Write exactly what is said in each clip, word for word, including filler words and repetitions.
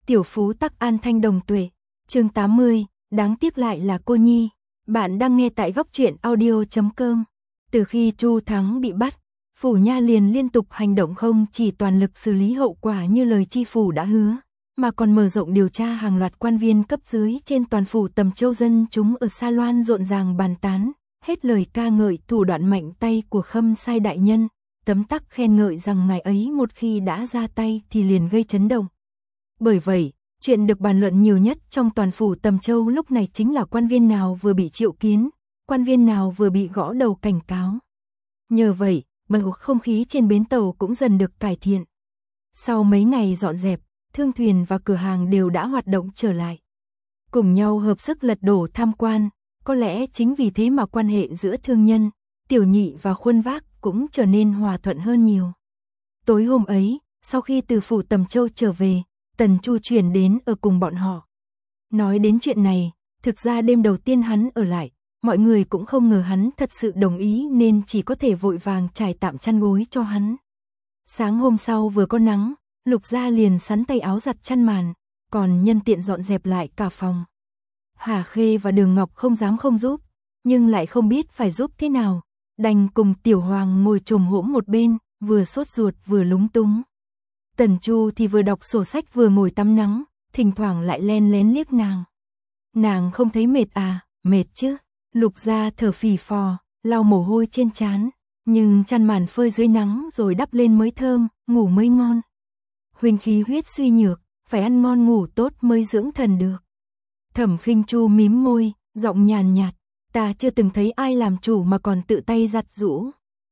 Tiểu phú tắc an thanh đồng tuệ. Chương tám mươi, đáng tiếc lại là cô nhi. Bạn đang nghe tại góc truyện audio chấm com. Từ khi Chu Thắng bị bắt, Phủ Nha liền liên tục hành động, không chỉ toàn lực xử lý hậu quả như lời chi phủ đã hứa, mà còn mở rộng điều tra hàng loạt quan viên cấp dưới trên toàn phủ Tầm Châu. Dân chúng ở Sa Loan rộn ràng bàn tán, hết lời ca ngợi thủ đoạn mạnh tay của Khâm Sai đại nhân, tấm tắc khen ngợi rằng ngài ấy một khi đã ra tay thì liền gây chấn động. Bởi vậy, chuyện được bàn luận nhiều nhất trong toàn phủ Tầm Châu lúc này chính là quan viên nào vừa bị triệu kiến, quan viên nào vừa bị gõ đầu cảnh cáo. Nhờ vậy, bầu không khí trên bến tàu cũng dần được cải thiện. Sau mấy ngày dọn dẹp, thương thuyền và cửa hàng đều đã hoạt động trở lại, cùng nhau hợp sức lật đổ tham quan. Có lẽ chính vì thế mà quan hệ giữa thương nhân, Tiểu Nhị và Khuân Vác cũng trở nên hòa thuận hơn nhiều. Tối hôm ấy, sau khi từ phủ Tầm Châu trở về, Tần Chu chuyển đến ở cùng bọn họ. Nói đến chuyện này, thực ra đêm đầu tiên hắn ở lại, mọi người cũng không ngờ hắn thật sự đồng ý nên chỉ có thể vội vàng trải tạm chăn gối cho hắn. Sáng hôm sau vừa có nắng, Lục Gia liền sắn tay áo giặt chăn màn, còn nhân tiện dọn dẹp lại cả phòng. Hà Khê và Đường Ngọc không dám không giúp, nhưng lại không biết phải giúp thế nào, đành cùng Tiểu Hoàng ngồi chồm hổm một bên, vừa sốt ruột vừa lúng túng. Tần Chu thì vừa đọc sổ sách vừa ngồi tắm nắng, thỉnh thoảng lại len lén liếc nàng. Nàng không thấy mệt à? Mệt chứ. Lục Gia thở phì phò, lau mồ hôi trên trán, nhưng chăn màn phơi dưới nắng rồi đắp lên mới thơm, ngủ mới ngon. Huynh khí huyết suy nhược, phải ăn ngon ngủ tốt mới dưỡng thần được. Thẩm Khinh Chu mím môi, giọng nhàn nhạt, ta chưa từng thấy ai làm chủ mà còn tự tay giặt giũ.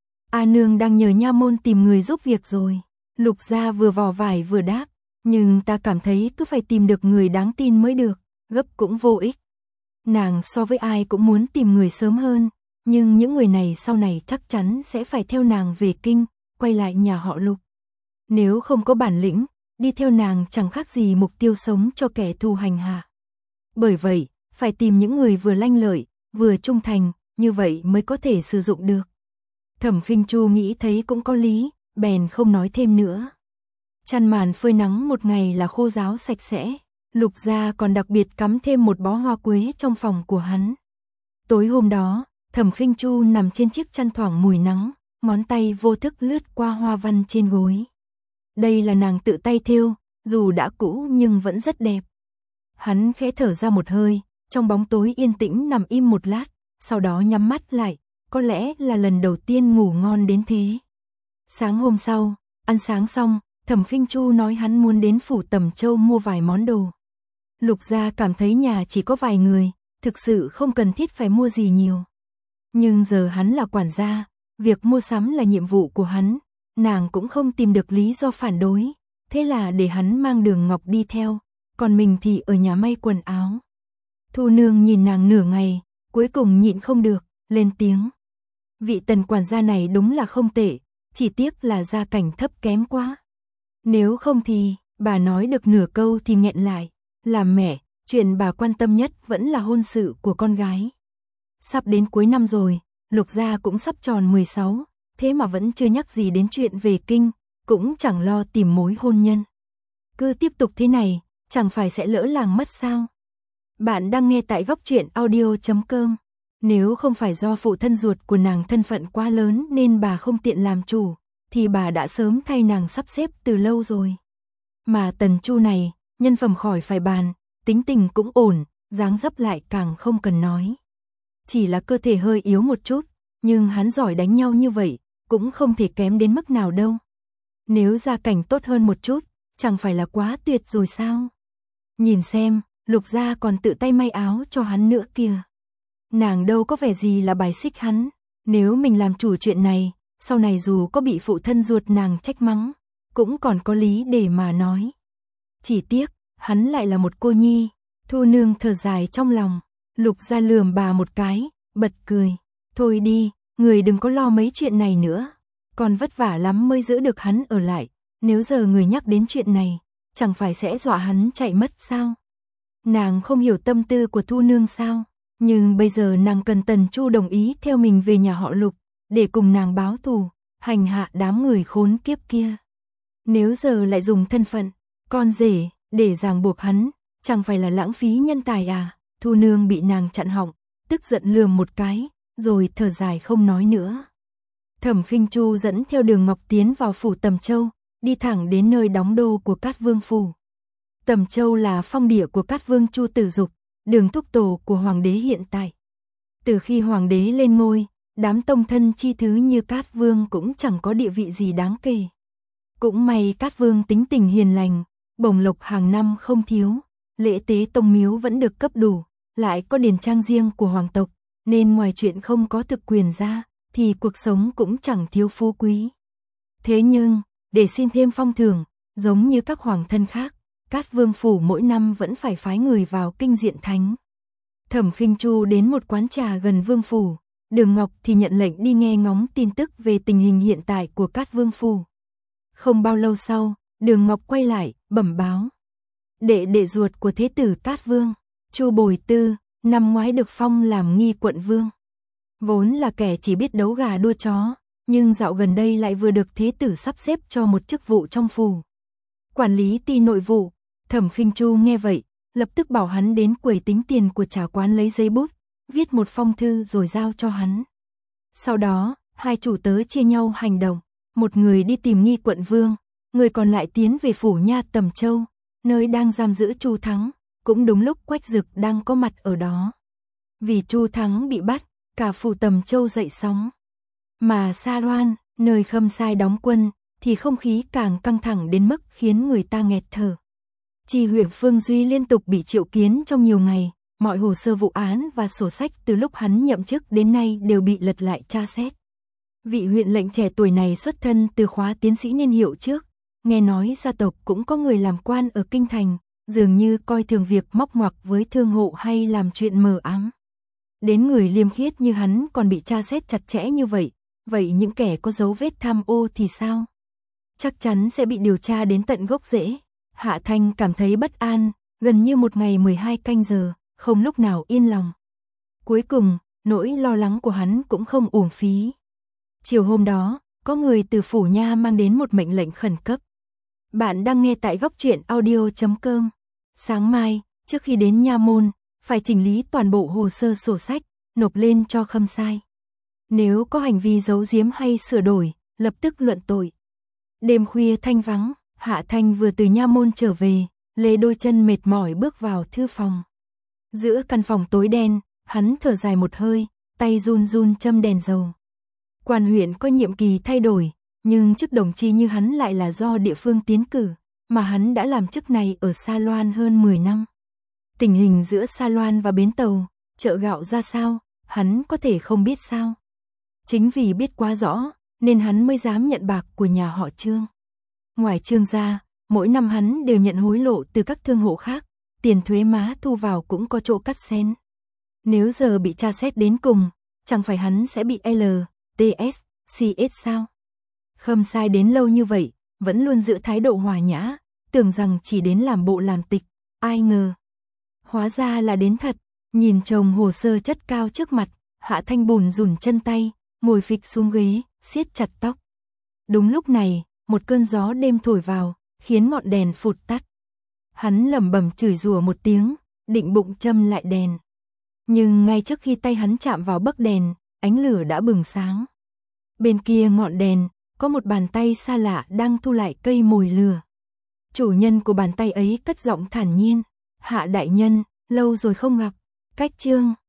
A nương đang nhờ nha môn tìm người giúp việc rồi. Lục Gia vừa vò vải vừa đáp, nhưng ta cảm thấy cứ phải tìm được người đáng tin mới được, gấp cũng vô ích. Nàng so với ai cũng muốn tìm người sớm hơn, nhưng những người này sau này chắc chắn sẽ phải theo nàng về kinh, quay lại nhà họ Lục. Nếu không có bản lĩnh, đi theo nàng chẳng khác gì mục tiêu sống cho kẻ thù hành hạ. Bởi vậy, phải tìm những người vừa lanh lợi, vừa trung thành, như vậy mới có thể sử dụng được. Thẩm Khinh Chu nghĩ thấy cũng có lý, bèn không nói thêm nữa. Chăn màn phơi nắng một ngày là khô ráo sạch sẽ. Lục Gia còn đặc biệt cắm thêm một bó hoa quế trong phòng của hắn. Tối hôm đó, Thẩm Khinh Chu nằm trên chiếc chăn thoảng mùi nắng, ngón tay vô thức lướt qua hoa văn trên gối. Đây là nàng tự tay thêu, dù đã cũ nhưng vẫn rất đẹp. Hắn khẽ thở ra một hơi, trong bóng tối yên tĩnh nằm im một lát, sau đó nhắm mắt lại, có lẽ là lần đầu tiên ngủ ngon đến thế. Sáng hôm sau, ăn sáng xong, Thẩm Khinh Chu nói hắn muốn đến phủ Tầm Châu mua vài món đồ. Lục Gia cảm thấy nhà chỉ có vài người, thực sự không cần thiết phải mua gì nhiều. Nhưng giờ hắn là quản gia, việc mua sắm là nhiệm vụ của hắn, nàng cũng không tìm được lý do phản đối, thế là để hắn mang Đường Ngọc đi theo, còn mình thì ở nhà may quần áo. Thu Nương nhìn nàng nửa ngày, cuối cùng nhịn không được, lên tiếng. Vị Tần quản gia này đúng là không tệ, chỉ tiếc là gia cảnh thấp kém quá. Nếu không thì, bà nói được nửa câu thì nghẹn lại. Làm mẹ, chuyện bà quan tâm nhất vẫn là hôn sự của con gái. Sắp đến cuối năm rồi, Lục Gia cũng sắp tròn mười sáu, thế mà vẫn chưa nhắc gì đến chuyện về kinh, cũng chẳng lo tìm mối hôn nhân. Cứ tiếp tục thế này, chẳng phải sẽ lỡ làng mất sao? Bạn đang nghe tại góc truyện audio chấm com. Nếu không phải do phụ thân ruột của nàng thân phận quá lớn nên bà không tiện làm chủ, thì bà đã sớm thay nàng sắp xếp từ lâu rồi. Mà Tần Chu này, nhân phẩm khỏi phải bàn, tính tình cũng ổn, dáng dấp lại càng không cần nói. Chỉ là cơ thể hơi yếu một chút, nhưng hắn giỏi đánh nhau như vậy, cũng không thể kém đến mức nào đâu. Nếu gia cảnh tốt hơn một chút, chẳng phải là quá tuyệt rồi sao? Nhìn xem, Lục Gia còn tự tay may áo cho hắn nữa kìa. Nàng đâu có vẻ gì là bài xích hắn, nếu mình làm chủ chuyện này, sau này dù có bị phụ thân ruột nàng trách mắng, cũng còn có lý để mà nói. Chỉ tiếc, hắn lại là một cô nhi. Thu Nương thở dài trong lòng. Lục Gia lườm bà một cái, bật cười. Thôi đi, người đừng có lo mấy chuyện này nữa. Còn vất vả lắm mới giữ được hắn ở lại. Nếu giờ người nhắc đến chuyện này, chẳng phải sẽ dọa hắn chạy mất sao? Nàng không hiểu tâm tư của Thu Nương sao? Nhưng bây giờ nàng cần Tần Chu đồng ý theo mình về nhà họ Lục, để cùng nàng báo thù, hành hạ đám người khốn kiếp kia. Nếu giờ lại dùng thân phận con rể để ràng buộc hắn, chẳng phải là lãng phí nhân tài à? Thu Nương bị nàng chặn họng, tức giận lườm một cái, rồi thở dài không nói nữa. Thẩm Khinh Chu dẫn theo Đường Ngọc tiến vào phủ Tầm Châu, đi thẳng đến nơi đóng đô của Cát Vương phủ. Tầm Châu là phong địa của Cát Vương Chu Tử Dục, Đường thúc tổ của hoàng đế hiện tại. Từ khi hoàng đế lên ngôi, đám tông thân chi thứ như Cát Vương cũng chẳng có địa vị gì đáng kể. Cũng may Cát Vương tính tình hiền lành, bổng lộc hàng năm không thiếu, lễ tế tông miếu vẫn được cấp đủ, lại có điền trang riêng của hoàng tộc, nên ngoài chuyện không có thực quyền ra, thì cuộc sống cũng chẳng thiếu phú quý. Thế nhưng, để xin thêm phong thưởng, giống như các hoàng thân khác, Cát Vương phủ mỗi năm vẫn phải phái người vào kinh diện thánh. Thẩm Khinh Chu đến một quán trà gần vương phủ, Đường Ngọc thì nhận lệnh đi nghe ngóng tin tức về tình hình hiện tại của Cát Vương phủ. Không bao lâu sau, Đường Ngọc quay lại, bẩm báo. Đệ đệ ruột của thế tử Cát Vương, Chu Bồi Tư, năm ngoái được phong làm nghi quận vương. Vốn là kẻ chỉ biết đấu gà đua chó, nhưng dạo gần đây lại vừa được thế tử sắp xếp cho một chức vụ trong phủ. Quản lý ty nội vụ. Thẩm Khinh Chu nghe vậy, lập tức bảo hắn đến quầy tính tiền của trà quán lấy giấy bút, viết một phong thư rồi giao cho hắn. Sau đó, hai chủ tớ chia nhau hành động, một người đi tìm nghi quận vương, người còn lại tiến về phủ nha Tầm Châu, nơi đang giam giữ Chu Thắng, cũng đúng lúc Quách Dực đang có mặt ở đó. Vì Chu Thắng bị bắt, cả phủ Tầm Châu dậy sóng. Mà Sa Loan, nơi Khâm Sai đóng quân, thì không khí càng căng thẳng đến mức khiến người ta nghẹt thở. Chi huyện Phương Duy liên tục bị triệu kiến trong nhiều ngày, mọi hồ sơ vụ án và sổ sách từ lúc hắn nhậm chức đến nay đều bị lật lại tra xét. Vị huyện lệnh trẻ tuổi này xuất thân từ khóa tiến sĩ niên hiệu trước, nghe nói gia tộc cũng có người làm quan ở kinh thành, dường như coi thường việc móc ngoặc với thương hộ hay làm chuyện mờ ám. Đến người liêm khiết như hắn còn bị tra xét chặt chẽ như vậy, vậy những kẻ có dấu vết tham ô thì sao? Chắc chắn sẽ bị điều tra đến tận gốc rễ. Hạ Thanh cảm thấy bất an, gần như một ngày mười hai canh giờ, không lúc nào yên lòng. Cuối cùng, nỗi lo lắng của hắn cũng không uổng phí. Chiều hôm đó, có người từ phủ nha mang đến một mệnh lệnh khẩn cấp. Bạn đang nghe tại góc truyện audio chấm com. Sáng mai, trước khi đến nha môn, phải chỉnh lý toàn bộ hồ sơ sổ sách, nộp lên cho Khâm Sai. Nếu có hành vi giấu giếm hay sửa đổi, lập tức luận tội. Đêm khuya thanh vắng, Hạ Thanh vừa từ nha môn trở về, lê đôi chân mệt mỏi bước vào thư phòng. Giữa căn phòng tối đen, hắn thở dài một hơi, tay run run châm đèn dầu. Quan huyện có nhiệm kỳ thay đổi, nhưng chức đồng chi như hắn lại là do địa phương tiến cử, mà hắn đã làm chức này ở Sa Loan hơn mười năm. Tình hình giữa Sa Loan và bến tàu, chợ gạo ra sao, hắn có thể không biết sao. Chính vì biết quá rõ, nên hắn mới dám nhận bạc của nhà họ Trương. Ngoài Trương ra, mỗi năm hắn đều nhận hối lộ từ các thương hộ khác, tiền thuế má thu vào cũng có chỗ cắt xén. Nếu giờ bị tra xét đến cùng, chẳng phải hắn sẽ bị L, T S, C S sao? Khâm Sai đến lâu như vậy, vẫn luôn giữ thái độ hòa nhã, tưởng rằng chỉ đến làm bộ làm tịch, ai ngờ. Hóa ra là đến thật, nhìn chồng hồ sơ chất cao trước mặt, Hạ Thanh bùn rùn chân tay, ngồi phịch xuống ghế, siết chặt tóc. Đúng lúc này, một cơn gió đêm thổi vào, khiến ngọn đèn phụt tắt. Hắn lẩm bẩm chửi rủa một tiếng, định bụng châm lại đèn. Nhưng ngay trước khi tay hắn chạm vào bấc đèn, ánh lửa đã bừng sáng. Bên kia ngọn đèn, có một bàn tay xa lạ đang thu lại cây mồi lửa. Chủ nhân của bàn tay ấy cất giọng thản nhiên, Hạ đại nhân, lâu rồi không gặp, cách Trương,